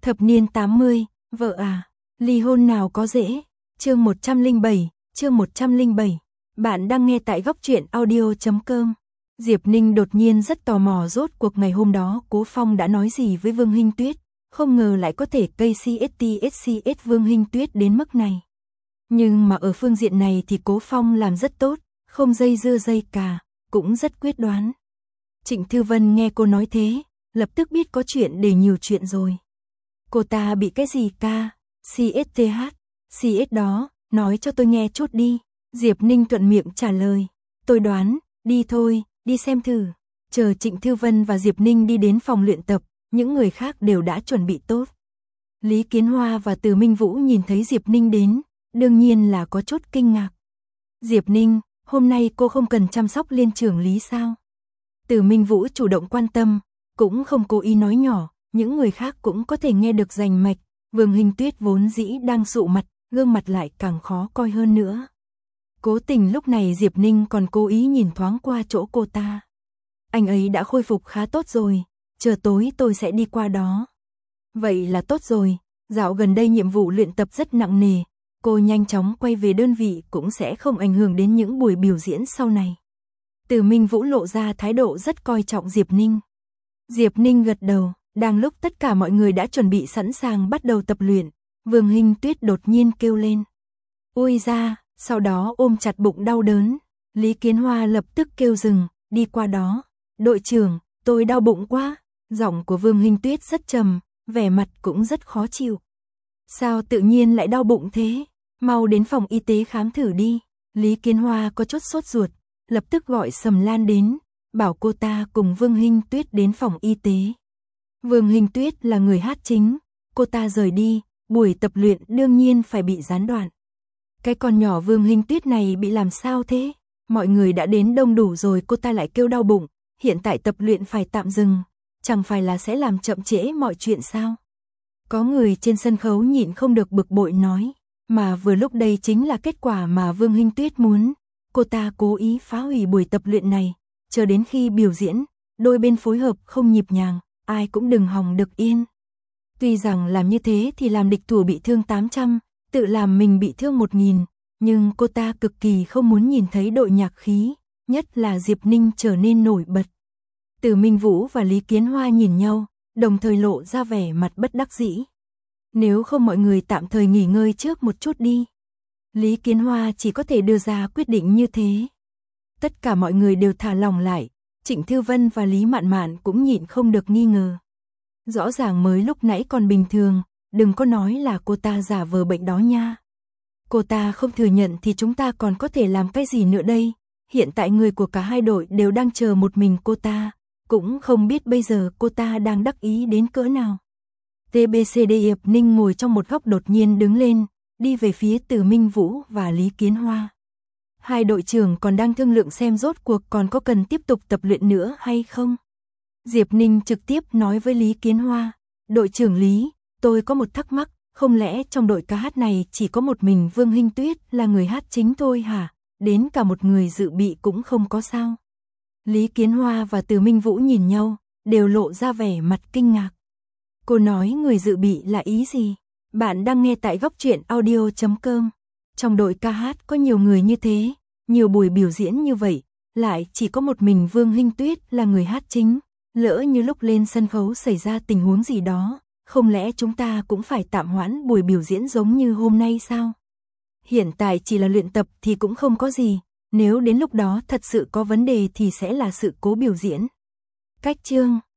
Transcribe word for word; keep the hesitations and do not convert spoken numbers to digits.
Thập niên tám mươi, vợ à, ly hôn nào có dễ. Chương một trăm lẻ bảy, chương một trăm lẻ bảy. Bạn đang nghe tại góc truyện audio chấm com. Diệp Ninh đột nhiên rất tò mò rốt cuộc ngày hôm đó Cố Phong đã nói gì với Vương Hinh Tuyết, không ngờ lại có thể cây xê ét tê ét xê ét Vương Hinh Tuyết đến mức này. Nhưng mà ở phương diện này thì Cố Phong làm rất tốt, không dây dưa dây cà, cũng rất quyết đoán. Trịnh Thư Vân nghe cô nói thế, lập tức biết có chuyện để nhiều chuyện rồi. Cô ta bị cái gì ca? xê ét tê hát, xê ét đó, nói cho tôi nghe chút đi. Diệp Ninh thuận miệng trả lời. Tôi đoán, đi thôi, đi xem thử. Chờ Trịnh Thư Vân và Diệp Ninh đi đến phòng luyện tập, những người khác đều đã chuẩn bị tốt. Lý Kiến Hoa và Từ Minh Vũ nhìn thấy Diệp Ninh đến, đương nhiên là có chút kinh ngạc. Diệp Ninh, hôm nay cô không cần chăm sóc liên trưởng Lý sao? Từ Minh Vũ chủ động quan tâm, cũng không cố ý nói nhỏ, những người khác cũng có thể nghe được rành mạch. Vương Hinh Tuyết vốn dĩ đang sụ mặt, gương mặt lại càng khó coi hơn nữa. Cố tình lúc này Diệp Ninh còn cố ý nhìn thoáng qua chỗ cô ta. Anh ấy đã khôi phục khá tốt rồi, chờ tối tôi sẽ đi qua đó. Vậy là tốt rồi, dạo gần đây nhiệm vụ luyện tập rất nặng nề, cô nhanh chóng quay về đơn vị cũng sẽ không ảnh hưởng đến những buổi biểu diễn sau này. Từ Minh Vũ lộ ra thái độ rất coi trọng Diệp Ninh. Diệp Ninh gật đầu, đang lúc tất cả mọi người đã chuẩn bị sẵn sàng bắt đầu tập luyện, Vương Hinh Tuyết đột nhiên kêu lên. Ui ra, sau đó ôm chặt bụng đau đớn. Lý Kiến Hoa lập tức kêu dừng, đi qua đó. Đội trưởng, tôi đau bụng quá. Giọng của Vương Hinh Tuyết rất trầm, vẻ mặt cũng rất khó chịu. Sao tự nhiên lại đau bụng thế? Mau đến phòng y tế khám thử đi. Lý Kiến Hoa có chút sốt ruột, lập tức gọi Sầm Lan đến, bảo cô ta cùng Vương Hinh Tuyết đến phòng y tế. Vương Hinh Tuyết là người hát chính, cô ta rời đi, buổi tập luyện đương nhiên phải bị gián đoạn. Cái con nhỏ Vương Hinh Tuyết này bị làm sao thế? Mọi người đã đến đông đủ rồi cô ta lại kêu đau bụng, hiện tại tập luyện phải tạm dừng, chẳng phải là sẽ làm chậm trễ mọi chuyện sao? Có người trên sân khấu nhịn không được bực bội nói, mà vừa lúc đây chính là kết quả mà Vương Hinh Tuyết muốn. Cô ta cố ý phá hủy buổi tập luyện này, chờ đến khi biểu diễn, đôi bên phối hợp không nhịp nhàng, ai cũng đừng hòng được yên. Tuy rằng làm như thế thì làm địch thủ bị thương tám trăm, tự làm mình bị thương một nghìn, nhưng cô ta cực kỳ không muốn nhìn thấy đội nhạc khí, nhất là Diệp Ninh trở nên nổi bật. Từ Minh Vũ và Lý Kiến Hoa nhìn nhau, đồng thời lộ ra vẻ mặt bất đắc dĩ. Nếu không mọi người tạm thời nghỉ ngơi trước một chút đi. Lý Kiến Hoa chỉ có thể đưa ra quyết định như thế. Tất cả mọi người đều thả lỏng lại, Trịnh Thư Vân và Lý Mạn Mạn cũng nhịn không được nghi ngờ. Rõ ràng mới lúc nãy còn bình thường, đừng có nói là cô ta giả vờ bệnh đó nha. Cô ta không thừa nhận thì chúng ta còn có thể làm cái gì nữa đây? Hiện tại người của cả hai đội đều đang chờ một mình cô ta, cũng không biết bây giờ cô ta đang đắc ý đến cỡ nào. tê bê xê đê Diệp Ninh ngồi trong một góc đột nhiên đứng lên, đi về phía Từ Minh Vũ và Lý Kiến Hoa. Hai đội trưởng còn đang thương lượng xem rốt cuộc còn có cần tiếp tục tập luyện nữa hay không. Diệp Ninh trực tiếp nói với Lý Kiến Hoa, đội trưởng Lý, tôi có một thắc mắc, không lẽ trong đội ca hát này chỉ có một mình Vương Hinh Tuyết là người hát chính thôi hả? Đến cả một người dự bị cũng không có sao? Lý Kiến Hoa và Từ Minh Vũ nhìn nhau, đều lộ ra vẻ mặt kinh ngạc. Cô nói người dự bị là ý gì? Bạn đang nghe tại góc truyện audio chấm com. Trong đội ca hát có nhiều người như thế, nhiều buổi biểu diễn như vậy, lại chỉ có một mình Vương Hinh Tuyết là người hát chính. Lỡ như lúc lên sân khấu xảy ra tình huống gì đó, không lẽ chúng ta cũng phải tạm hoãn buổi biểu diễn giống như hôm nay sao? Hiện tại chỉ là luyện tập thì cũng không có gì, nếu đến lúc đó thật sự có vấn đề thì sẽ là sự cố biểu diễn. Cách chương